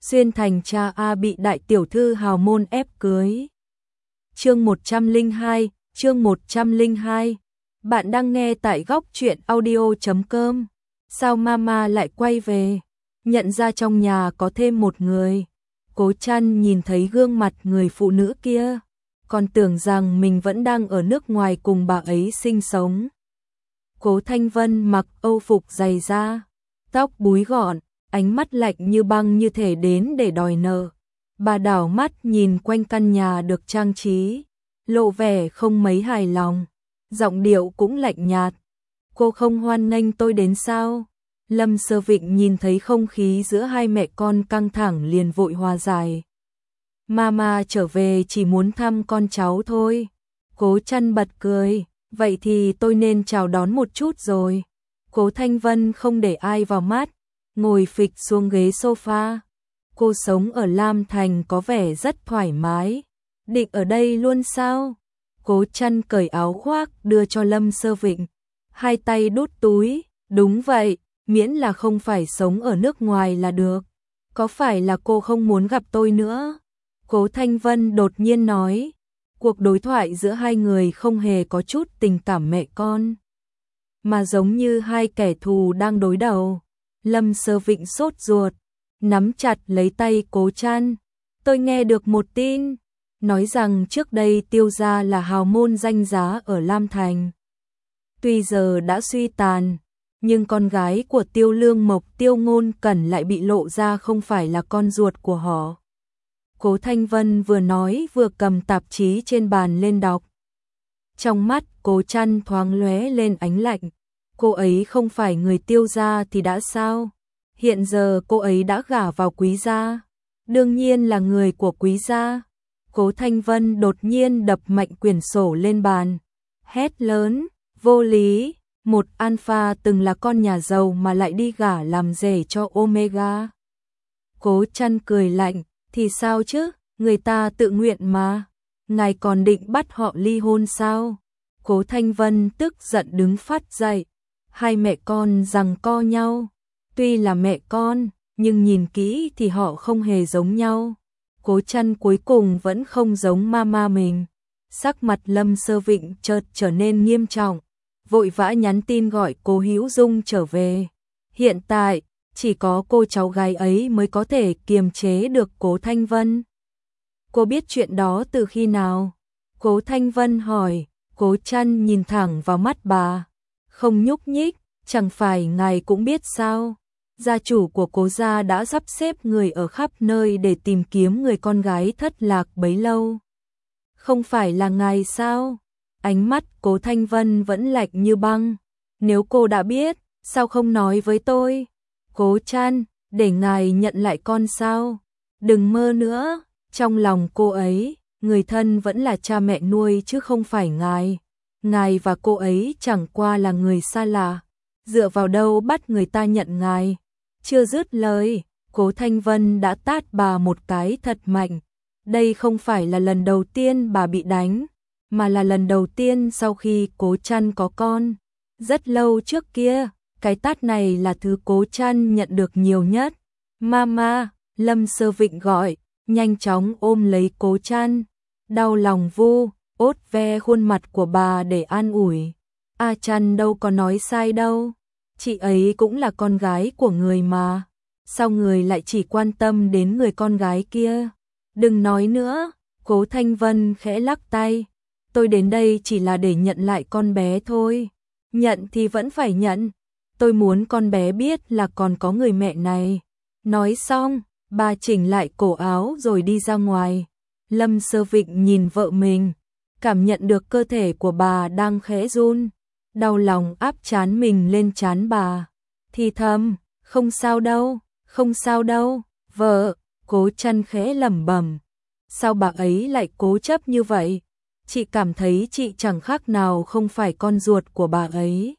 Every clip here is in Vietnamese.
Xuyên thành cha A bị đại tiểu thư hào môn ép cưới. Chương 102, chương 102. Bạn đang nghe tại góc truyện audio.com. Sao mama lại quay về? Nhận ra trong nhà có thêm một người. Cố Trăn nhìn thấy gương mặt người phụ nữ kia, còn tưởng rằng mình vẫn đang ở nước ngoài cùng bà ấy sinh sống. Cố Thanh Vân mặc âu phục dày da, tóc búi gọn, ánh mắt lạnh như băng như thể đến để đòi nợ. Bà đảo mắt nhìn quanh căn nhà được trang trí, lộ vẻ không mấy hài lòng, giọng điệu cũng lạnh nhạt. Cô không hoan nghênh tôi đến sao? Lâm Sơ Vịnh nhìn thấy không khí giữa hai mẹ con căng thẳng liền vội hòa giải. Mama trở về chỉ muốn thăm con cháu thôi. Cố Trăn bật cười, vậy thì tôi nên chào đón một chút rồi. Cố Thanh Vân không để ai vào mắt, ngồi phịch xuống ghế sofa. Cô sống ở Lam Thành có vẻ rất thoải mái. Định ở đây luôn sao? Cố Trăn cởi áo khoác đưa cho Lâm Sơ Vịnh, hai tay đút túi. Đúng vậy, miễn là không phải sống ở nước ngoài là được. Có phải là cô không muốn gặp tôi nữa? Cố Thanh Vân đột nhiên nói. Cuộc đối thoại giữa hai người không hề có chút tình cảm mẹ con, mà giống như hai kẻ thù đang đối đầu. Lâm Sơ Vịnh sốt ruột, nắm chặt lấy tay Cố Trăn. Tôi nghe được một tin, nói rằng trước đây Tiêu gia là hào môn danh giá ở Lam Thành. Tuy giờ đã suy tàn, nhưng con gái của Tiêu Lương Mộc Tiêu Ngôn Cẩn lại bị lộ ra không phải là con ruột của họ. Cố Thanh Vân vừa nói vừa cầm tạp chí trên bàn lên đọc. Trong mắt Cố Trăn thoáng lóe lên ánh lạnh. Cô ấy không phải người Tiêu gia thì đã sao? Hiện giờ cô ấy đã gả vào Quý gia, đương nhiên là người của Quý gia. Cố Thanh Vân đột nhiên đập mạnh quyển sổ lên bàn, hét lớn, vô lý, một alpha từng là con nhà giàu mà lại đi gả làm rể cho Omega. Cố Trăn cười lạnh, thì sao chứ, người ta tự nguyện mà, ngài còn định bắt họ ly hôn sao? Cố Thanh Vân tức giận đứng phát dậy, hai mẹ con giằng co nhau, tuy là mẹ con, nhưng nhìn kỹ thì họ không hề giống nhau. Cố Trăn cuối cùng vẫn không giống mama mình. Sắc mặt Lâm Sơ Vịnh chợt trở nên nghiêm trọng, vội vã nhắn tin gọi Cố Hữu Dung trở về. Hiện tại, chỉ có cô cháu gái ấy mới có thể kiềm chế được Cố Thanh Vân. Cô biết chuyện đó từ khi nào? Cố Thanh Vân hỏi. Cố Trăn nhìn thẳng vào mắt bà, không nhúc nhích. Chẳng phải ngài cũng biết sao? Gia chủ của Cố gia đã sắp xếp người ở khắp nơi để tìm kiếm người con gái thất lạc bấy lâu. Không phải là ngài sao? Ánh mắt Cố Thanh Vân vẫn lạnh như băng. Nếu cô đã biết, sao không nói với tôi? Cố Trăn, để ngài nhận lại con sao? Đừng mơ nữa, trong lòng cô ấy, người thân vẫn là cha mẹ nuôi chứ không phải ngài. Ngài và cô ấy chẳng qua là người xa lạ, dựa vào đâu bắt người ta nhận ngài? Chưa dứt lời, Cố Thanh Vân đã tát bà một cái thật mạnh. Đây không phải là lần đầu tiên bà bị đánh, mà là lần đầu tiên sau khi Cố Trăn có con. Rất lâu trước kia, cái tát này là thứ Cố Trăn nhận được nhiều nhất. Mama, Lâm Sơ Vịnh gọi, nhanh chóng ôm lấy Cố Trăn. Đau lòng vu, ốt ve khuôn mặt của bà để an ủi. A Trăn đâu có nói sai đâu. Chị ấy cũng là con gái của người mà. Sao người lại chỉ quan tâm đến người con gái kia? Đừng nói nữa. Cố Thanh Vân khẽ lắc tay. Tôi đến đây chỉ là để nhận lại con bé thôi. Nhận thì vẫn phải nhận. Tôi muốn con bé biết là còn có người mẹ này. Nói xong, bà chỉnh lại cổ áo rồi đi ra ngoài. Lâm Sơ Vịnh nhìn vợ mình, cảm nhận được cơ thể của bà đang khẽ run. Đau lòng áp trán mình lên trán bà, thì thầm, không sao đâu, không sao đâu, vợ. Cố Trăn khẽ lẩm bẩm. Sao bà ấy lại cố chấp như vậy? Chị cảm thấy chị chẳng khác nào không phải con ruột của bà ấy.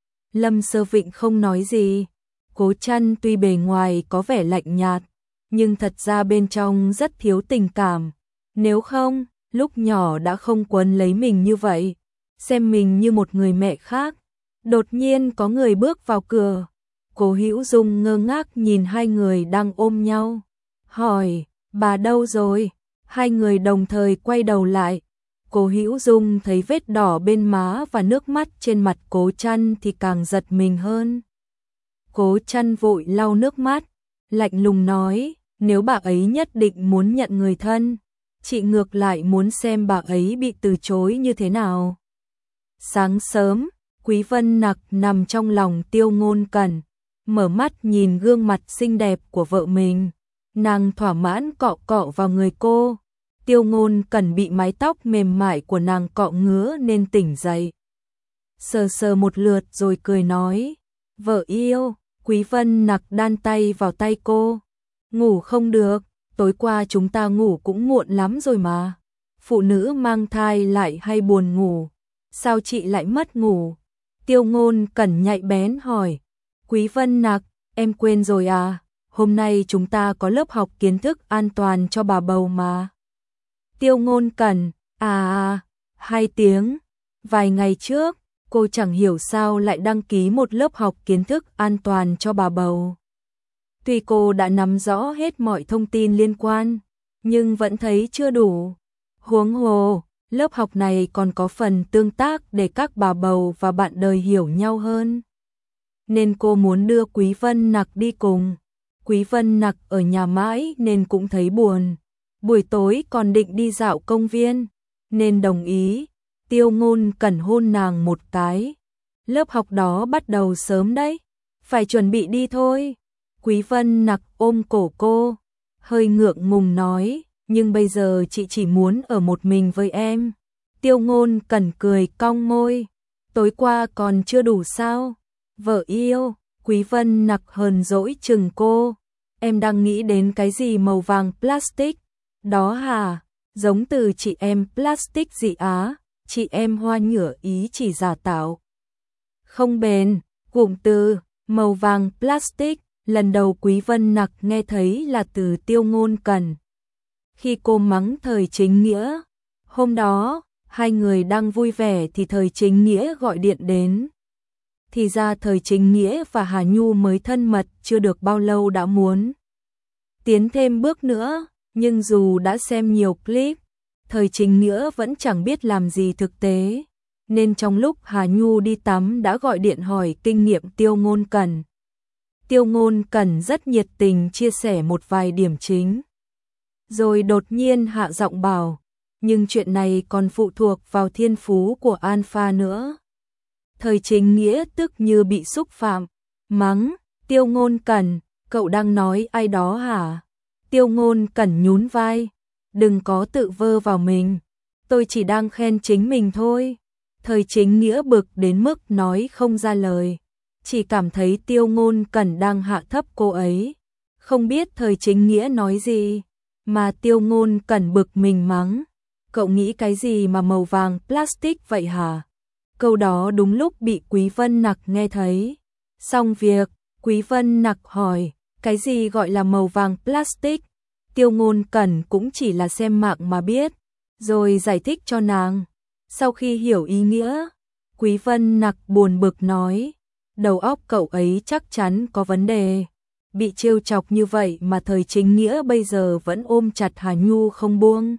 Lâm Sơ Vịnh không nói gì. Cố Trăn tuy bề ngoài có vẻ lạnh nhạt, nhưng thật ra bên trong rất thiếu tình cảm. Nếu không, lúc nhỏ đã không quấn lấy mình như vậy, xem mình như một người mẹ khác. Đột nhiên có người bước vào cửa. Cố Hữu Dung ngơ ngác nhìn hai người đang ôm nhau. hỏi, bà đâu rồi? Hai người đồng thời quay đầu lại. Cố Hữu Dung thấy vết đỏ bên má và nước mắt trên mặt Cố Trăn thì càng giật mình hơn. Cố Trăn vội lau nước mắt, lạnh lùng nói, nếu bà ấy nhất định muốn nhận người thân, chị ngược lại muốn xem bà ấy bị từ chối như thế nào. Sáng sớm, Quý Vân Nặc nằm trong lòng Tiêu Ngôn Cẩn, mở mắt nhìn gương mặt xinh đẹp của vợ mình, nàng thỏa mãn cọ cọ vào người cô. Tiêu Ngôn Cẩn bị mái tóc mềm mại của nàng cọ ngứa nên tỉnh dậy. Sờ sờ một lượt rồi cười nói, vợ yêu. Quý Vân Nặc đan tay vào tay cô, ngủ không được, tối qua chúng ta ngủ cũng muộn lắm rồi mà. Phụ nữ mang thai lại hay buồn ngủ, sao chị lại mất ngủ? Tiêu Ngôn Cẩn nhạy bén hỏi. Quý Vân Nặc, em quên rồi à, hôm nay chúng ta có lớp học kiến thức an toàn cho bà bầu mà. Tiêu Ngôn Cẩn, 2 tiếng, vài ngày trước, cô chẳng hiểu sao lại đăng ký một lớp học kiến thức an toàn cho bà bầu. Tuy cô đã nắm rõ hết mọi thông tin liên quan, nhưng vẫn thấy chưa đủ. Huống hồ, lớp học này còn có phần tương tác để các bà bầu và bạn đời hiểu nhau hơn. Nên cô muốn đưa Quý Vân Nặc đi cùng. Quý Vân Nặc ở nhà mãi nên cũng thấy buồn. Buổi tối còn định đi dạo công viên, nên đồng ý. Tiêu Ngôn Cẩn hôn nàng một cái. Lớp học đó bắt đầu sớm đấy, phải chuẩn bị đi thôi. Quý Vân Nặc ôm cổ cô, hơi ngượng ngùng nói, nhưng bây giờ chị chỉ muốn ở một mình với em. Tiêu Ngôn Cẩn cười cong môi, tối qua còn chưa đủ sao? Vợ yêu. Quý Vân Nặc hờn dỗi chừng cô, em đang nghĩ đến cái gì màu vàng plastic đó hả? Giống từ chị em plastic gì á? Chị em hoa nhựa ý chỉ giả tạo, không bền. Cụm từ màu vàng plastic lần đầu Quý Vân Nặc nghe thấy là từ Tiêu Ngôn Cẩn khi cô mắng Thời Chính Nghĩa. Hôm đó hai người đang vui vẻ thì Thời Chính Nghĩa gọi điện đến. Thì ra Thời Chính Nghĩa và Hà Nhu mới thân mật chưa được bao lâu đã muốn tiến thêm bước nữa, nhưng dù đã xem nhiều clip, Thời Chính Nghĩa vẫn chẳng biết làm gì thực tế, nên trong lúc Hà Nhu đi tắm đã gọi điện hỏi kinh nghiệm Tiêu Ngôn Cẩn. Tiêu Ngôn Cẩn rất nhiệt tình chia sẻ một vài điểm chính, rồi đột nhiên hạ giọng bảo, nhưng chuyện này còn phụ thuộc vào thiên phú của Alpha nữa. Thời Chính Nghĩa tức như bị xúc phạm, mắng, Tiêu Ngôn Cẩn, cậu đang nói ai đó hả? Tiêu Ngôn Cẩn nhún vai, đừng có tự vơ vào mình, tôi chỉ đang khen chính mình thôi. Thời Chính Nghĩa bực đến mức nói không ra lời, chỉ cảm thấy Tiêu Ngôn Cẩn đang hạ thấp cô ấy. Không biết Thời Chính Nghĩa nói gì, mà Tiêu Ngôn Cẩn bực mình mắng, cậu nghĩ cái gì mà màu vàng plastic vậy hả? Câu đó đúng lúc bị Quý Vân Nặc nghe thấy. Xong việc, Quý Vân Nặc hỏi, cái gì gọi là màu vàng plastic? Tiêu Ngôn Cẩn cũng chỉ là xem mạng mà biết, rồi giải thích cho nàng. Sau khi hiểu ý nghĩa, Quý Vân Nặc buồn bực nói, đầu óc cậu ấy chắc chắn có vấn đề. Bị trêu chọc như vậy mà Thời Chính Nghĩa bây giờ vẫn ôm chặt Hà Nhu không buông.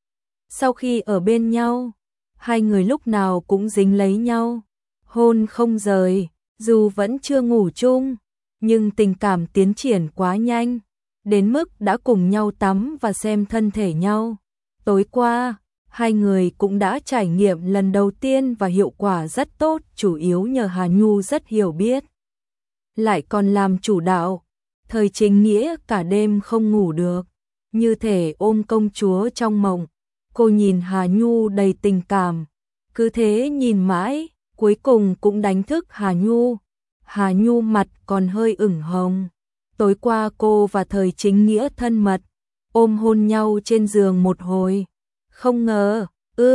Sau khi ở bên nhau, hai người lúc nào cũng dính lấy nhau, hôn không rời, dù vẫn chưa ngủ chung, nhưng tình cảm tiến triển quá nhanh, đến mức đã cùng nhau tắm và xem thân thể nhau. Tối qua, hai người cũng đã trải nghiệm lần đầu tiên và hiệu quả rất tốt, chủ yếu nhờ Hà Nhu rất hiểu biết, lại còn làm chủ đạo. Thời Chính Nghĩa cả đêm không ngủ được, như thể ôm công chúa trong mộng. Cô nhìn Hà Nhu đầy tình cảm, cứ thế nhìn mãi, cuối cùng cũng đánh thức Hà Nhu. Hà Nhu mặt còn hơi ửng hồng. Tối qua cô và Thời Chính Nghĩa thân mật, ôm hôn nhau trên giường một hồi. Không ngờ,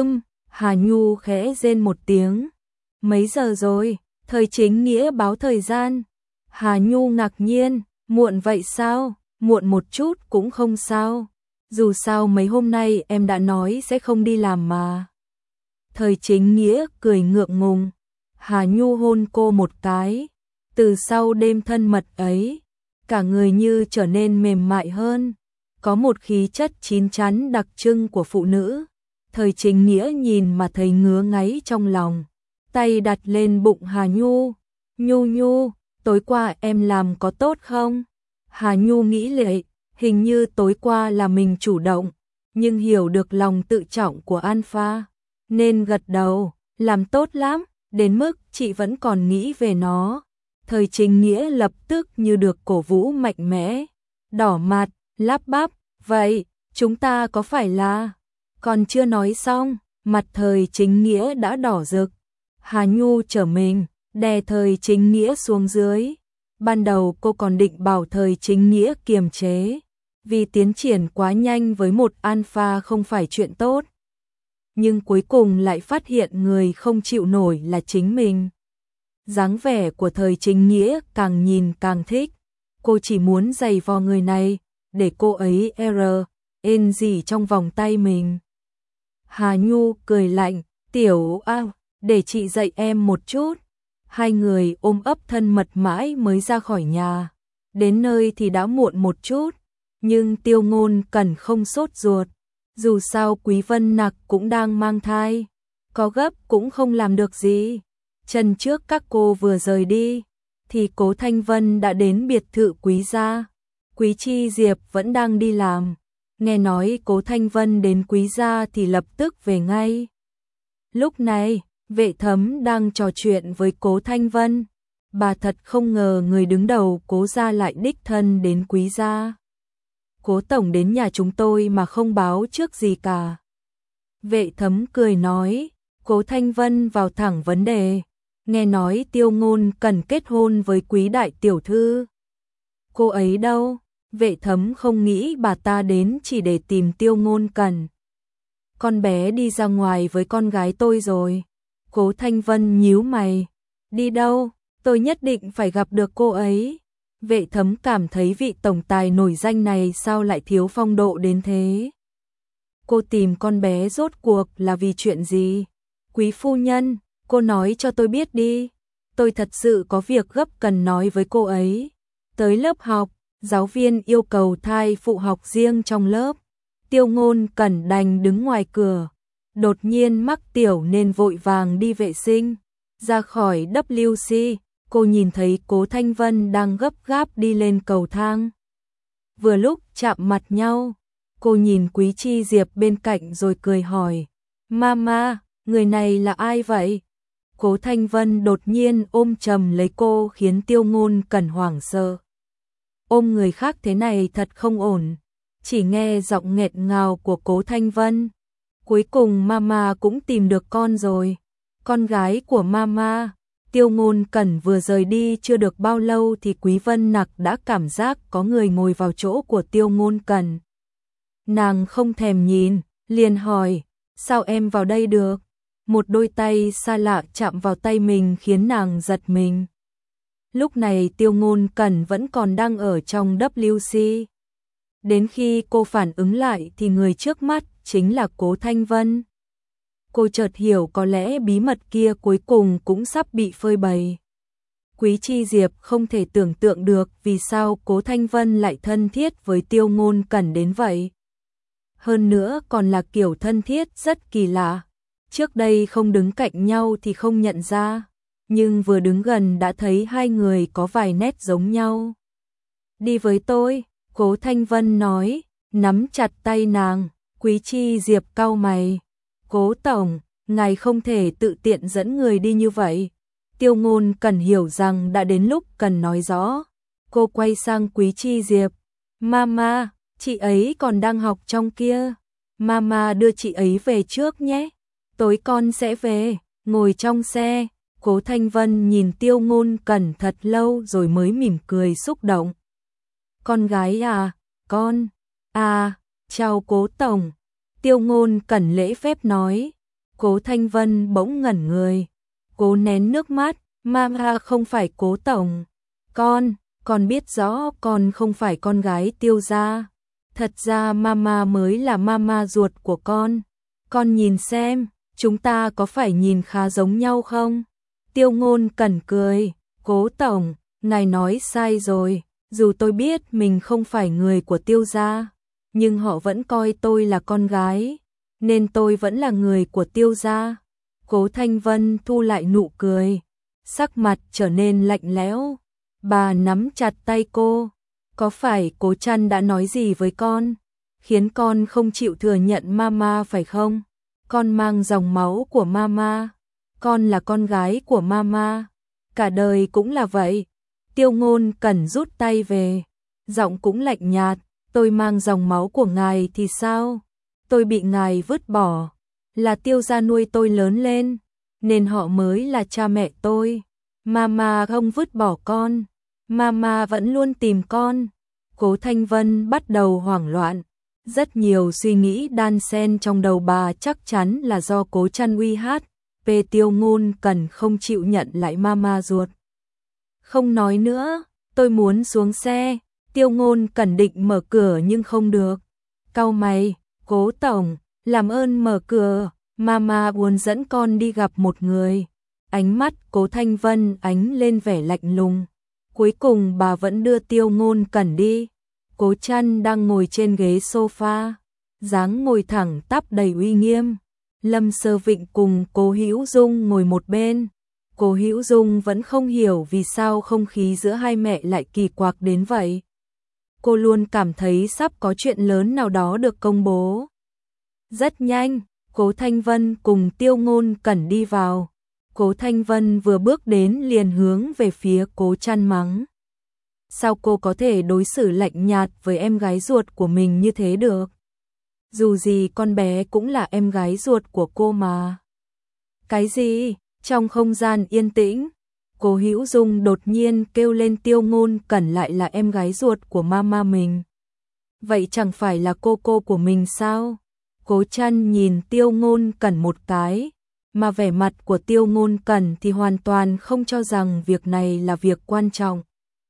Hà Nhu khẽ rên một tiếng. Mấy giờ rồi? Thời Chính Nghĩa báo thời gian. Hà Nhu ngạc nhiên, muộn vậy sao? Muộn một chút cũng không sao. Dù sao mấy hôm nay em đã nói sẽ không đi làm mà. Thời Chính Nghĩa cười ngượng ngùng. Hà Nhu hôn cô một cái. Từ sau đêm thân mật ấy, cả người như trở nên mềm mại hơn. có một khí chất chín chắn đặc trưng của phụ nữ. Thời Chính Nghĩa nhìn mà thấy ngứa ngáy trong lòng, tay đặt lên bụng Hà Nhu. Nhu Nhu, tối qua em làm có tốt không? Hà Nhu nghĩ lại, hình như tối qua là mình chủ động, nhưng hiểu được lòng tự trọng của Alpha, nên gật đầu, làm tốt lắm, đến mức chị vẫn còn nghĩ về nó. Thời Chính Nghĩa lập tức như được cổ vũ mạnh mẽ, đỏ mặt, lắp bắp, vậy, chúng ta có phải là... Còn chưa nói xong, mặt Thời Chính Nghĩa đã đỏ rực. Hà Nhu trở mình, đè Thời Chính Nghĩa xuống dưới. Ban đầu cô còn định bảo Thời Chính Nghĩa kiềm chế, vì tiến triển quá nhanh với một alpha không phải chuyện tốt. Nhưng cuối cùng lại phát hiện người không chịu nổi là chính mình. Dáng vẻ của Thời Chính Nghĩa càng nhìn càng thích. Cô chỉ muốn giày vò người này, để cô ấy in gì trong vòng tay mình. Hà Nhu cười lạnh, tiểu để chị dạy em một chút. Hai người ôm ấp thân mật mãi mới ra khỏi nhà. Đến nơi thì đã muộn một chút, nhưng Tiêu Ngôn Cẩn không sốt ruột. Dù sao Quý Vân Nặc cũng đang mang thai, có gấp cũng không làm được gì. Chân trước các cô vừa rời đi, thì Cố Thanh Vân đã đến biệt thự Quý gia. Quý Chi Diệp vẫn đang đi làm, nghe nói Cố Thanh Vân đến Quý gia thì lập tức về ngay. Lúc này, Vệ Thấm đang trò chuyện với Cố Thanh Vân. Bà thật không ngờ người đứng đầu Cố gia lại đích thân đến Quý gia. Cố tổng đến nhà chúng tôi mà không báo trước gì cả. Vệ Thấm cười nói, Cố Thanh Vân vào thẳng vấn đề. Nghe nói Tiêu Ngôn Cẩn kết hôn với Quý đại tiểu thư. Cô ấy đâu? Vệ Thấm không nghĩ bà ta đến chỉ để tìm Tiêu Ngôn Cẩn. Con bé đi ra ngoài với con gái tôi rồi. Cố Thanh Vân nhíu mày. Đi đâu? Tôi nhất định phải gặp được cô ấy. Vệ Thấm cảm thấy vị tổng tài nổi danh này sao lại thiếu phong độ đến thế. Cô tìm con bé rốt cuộc là vì chuyện gì? Quý phu nhân, cô nói cho tôi biết đi. Tôi thật sự có việc gấp cần nói với cô ấy. Tới lớp học, giáo viên yêu cầu thai phụ học riêng trong lớp. Tiêu Ngôn Cẩn đành đứng ngoài cửa. Đột nhiên mắc tiểu nên vội vàng đi vệ sinh. Ra khỏi WC, cô nhìn thấy Cố Thanh Vân đang gấp gáp đi lên cầu thang. Vừa lúc chạm mặt nhau, cô nhìn Quý Chi Diệp bên cạnh rồi cười hỏi. Mama, người này là ai vậy? Cố Thanh Vân đột nhiên ôm chầm lấy cô khiến Tiêu Ngôn Cẩn hoảng sợ. Ôm người khác thế này thật không ổn. Chỉ nghe giọng nghẹt ngào của Cố Thanh Vân. Cuối cùng mama cũng tìm được con rồi. Con gái của mama. Tiêu Ngôn Cẩn vừa rời đi chưa được bao lâu thì Quý Vân Nặc đã cảm giác có người ngồi vào chỗ của Tiêu Ngôn Cẩn. Nàng không thèm nhìn, liền hỏi, sao em vào đây được? Một đôi tay xa lạ chạm vào tay mình khiến nàng giật mình. Lúc này Tiêu Ngôn Cẩn vẫn còn đang ở trong WC. Đến khi cô phản ứng lại thì người trước mắt chính là Cố Thanh Vân. Cô chợt hiểu có lẽ bí mật kia cuối cùng cũng sắp bị phơi bày. Quý Chi Diệp không thể tưởng tượng được vì sao Cố Thanh Vân lại thân thiết với Tiêu Ngôn Cẩn đến vậy. Hơn nữa còn là kiểu thân thiết rất kỳ lạ. Trước đây không đứng cạnh nhau thì không nhận ra, nhưng vừa đứng gần đã thấy hai người có vài nét giống nhau. Đi với tôi, Cố Thanh Vân nói, nắm chặt tay nàng. Quý Chi Diệp cau mày. Cố tổng, ngài không thể tự tiện dẫn người đi như vậy. Tiêu Ngôn Cẩn hiểu rằng đã đến lúc cần nói rõ. Cô quay sang Quý Chi Diệp. Mama, chị ấy còn đang học trong kia. Mama đưa chị ấy về trước nhé. Tối con sẽ về, ngồi trong xe. Cố Thanh Vân nhìn Tiêu Ngôn Cẩn thật lâu rồi mới mỉm cười xúc động. Con gái à, con. À, chào Cố tổng. Tiêu Ngôn Cẩn lễ phép nói. Cố Thanh Vân bỗng ngẩn người. Cố nén nước mắt. Mama không phải Cố tổng. Con biết rõ con không phải con gái Tiêu gia. Thật ra mama mới là mama ruột của con. Con nhìn xem, chúng ta có phải nhìn khá giống nhau không? Tiêu Ngôn Cẩn cười. Cố tổng, ngài nói sai rồi. Dù tôi biết mình không phải người của Tiêu gia, nhưng họ vẫn coi tôi là con gái, nên tôi vẫn là người của Tiêu gia. Cố Thanh Vân thu lại nụ cười, sắc mặt trở nên lạnh lẽo. Bà nắm chặt tay cô. Có phải Cố Trăn đã nói gì với con, khiến con không chịu thừa nhận mama phải không? Con mang dòng máu của mama, con là con gái của mama, cả đời cũng là vậy. Tiêu Ngôn Cẩn rút tay về, giọng cũng lạnh nhạt, tôi mang dòng máu của ngài thì sao? Tôi bị ngài vứt bỏ, là Tiêu gia nuôi tôi lớn lên, nên họ mới là cha mẹ tôi. Mama không vứt bỏ con, mama vẫn luôn tìm con. Cố Thanh Vân bắt đầu hoảng loạn, rất nhiều suy nghĩ đan xen trong đầu bà, chắc chắn là do Cố Trăn uy hát. Tiêu Ngôn Cẩn không chịu nhận lại mama ruột. Không nói nữa, tôi muốn xuống xe. Tiêu Ngôn Cẩn định mở cửa nhưng không được. Cau mày, Cố tổng, làm ơn mở cửa, mama muốn dẫn con đi gặp một người. Ánh mắt Cố Thanh Vân ánh lên vẻ lạnh lùng. Cuối cùng bà vẫn đưa Tiêu Ngôn Cẩn đi. Cố Trăn đang ngồi trên ghế sofa, dáng ngồi thẳng tắp đầy uy nghiêm. Lâm Sơ Vịnh cùng Cố Hữu Dung ngồi một bên. Cố Hữu Dung vẫn không hiểu vì sao không khí giữa hai mẹ lại kỳ quặc đến vậy. Cô luôn cảm thấy sắp có chuyện lớn nào đó được công bố. Rất nhanh, Cố Thanh Vân cùng Tiêu Ngôn Cẩn đi vào. Cố Thanh Vân vừa bước đến liền hướng về phía Cố Trăn mắng. Sao cô có thể đối xử lạnh nhạt với em gái ruột của mình như thế được? Dù gì con bé cũng là em gái ruột của cô mà. Cái gì? Trong không gian yên tĩnh, Cố Hữu Dung đột nhiên kêu lên Tiêu Ngôn Cẩn lại là em gái ruột của mama mình. Vậy chẳng phải là cô của mình sao? Cố Trăn nhìn Tiêu Ngôn Cẩn một cái, mà vẻ mặt của Tiêu Ngôn Cẩn thì hoàn toàn không cho rằng việc này là việc quan trọng.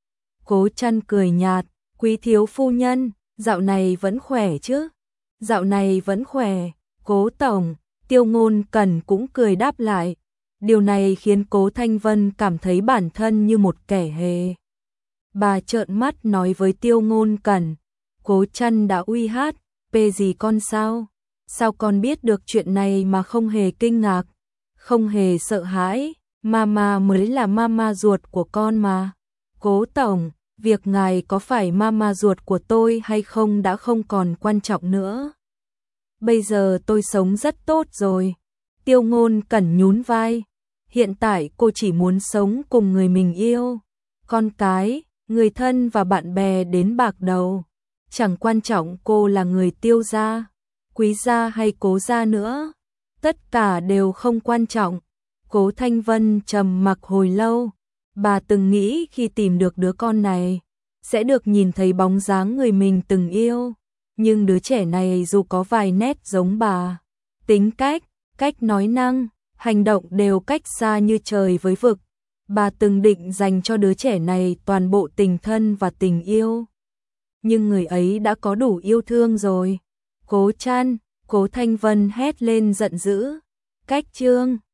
Cố Trăn cười nhạt, quý thiếu phu nhân, dạo này vẫn khỏe chứ? Dạo này vẫn khỏe, Cố tổng. Tiêu Ngôn Cẩn cũng cười đáp lại. Điều này khiến Cố Thanh Vân cảm thấy bản thân như một kẻ hề. Bà trợn mắt nói với Tiêu Ngôn Cẩn, Cố Trăn đã uy hát, gì con sao? Sao con biết được chuyện này mà không hề kinh ngạc, không hề sợ hãi, mama mới là mama ruột của con mà. Cố tổng, việc ngài có phải mama ruột của tôi hay không đã không còn quan trọng nữa. Bây giờ tôi sống rất tốt rồi. Tiêu Ngôn Cẩn nhún vai. Hiện tại cô chỉ muốn sống cùng người mình yêu. Con cái, người thân và bạn bè đến bạc đầu. Chẳng quan trọng cô là người Tiêu gia, Quý gia hay Cố gia nữa. Tất cả đều không quan trọng. Cố Thanh Vân trầm mặc hồi lâu. Bà từng nghĩ khi tìm được đứa con này, sẽ được nhìn thấy bóng dáng người mình từng yêu. Nhưng đứa trẻ này dù có vài nét giống bà, tính cách, cách nói năng, hành động đều cách xa như trời với vực. Bà từng định dành cho đứa trẻ này toàn bộ tình thân và tình yêu. Nhưng người ấy đã có đủ yêu thương rồi. Cố Trăn, Cố Thanh Vân hét lên giận dữ. Cách chương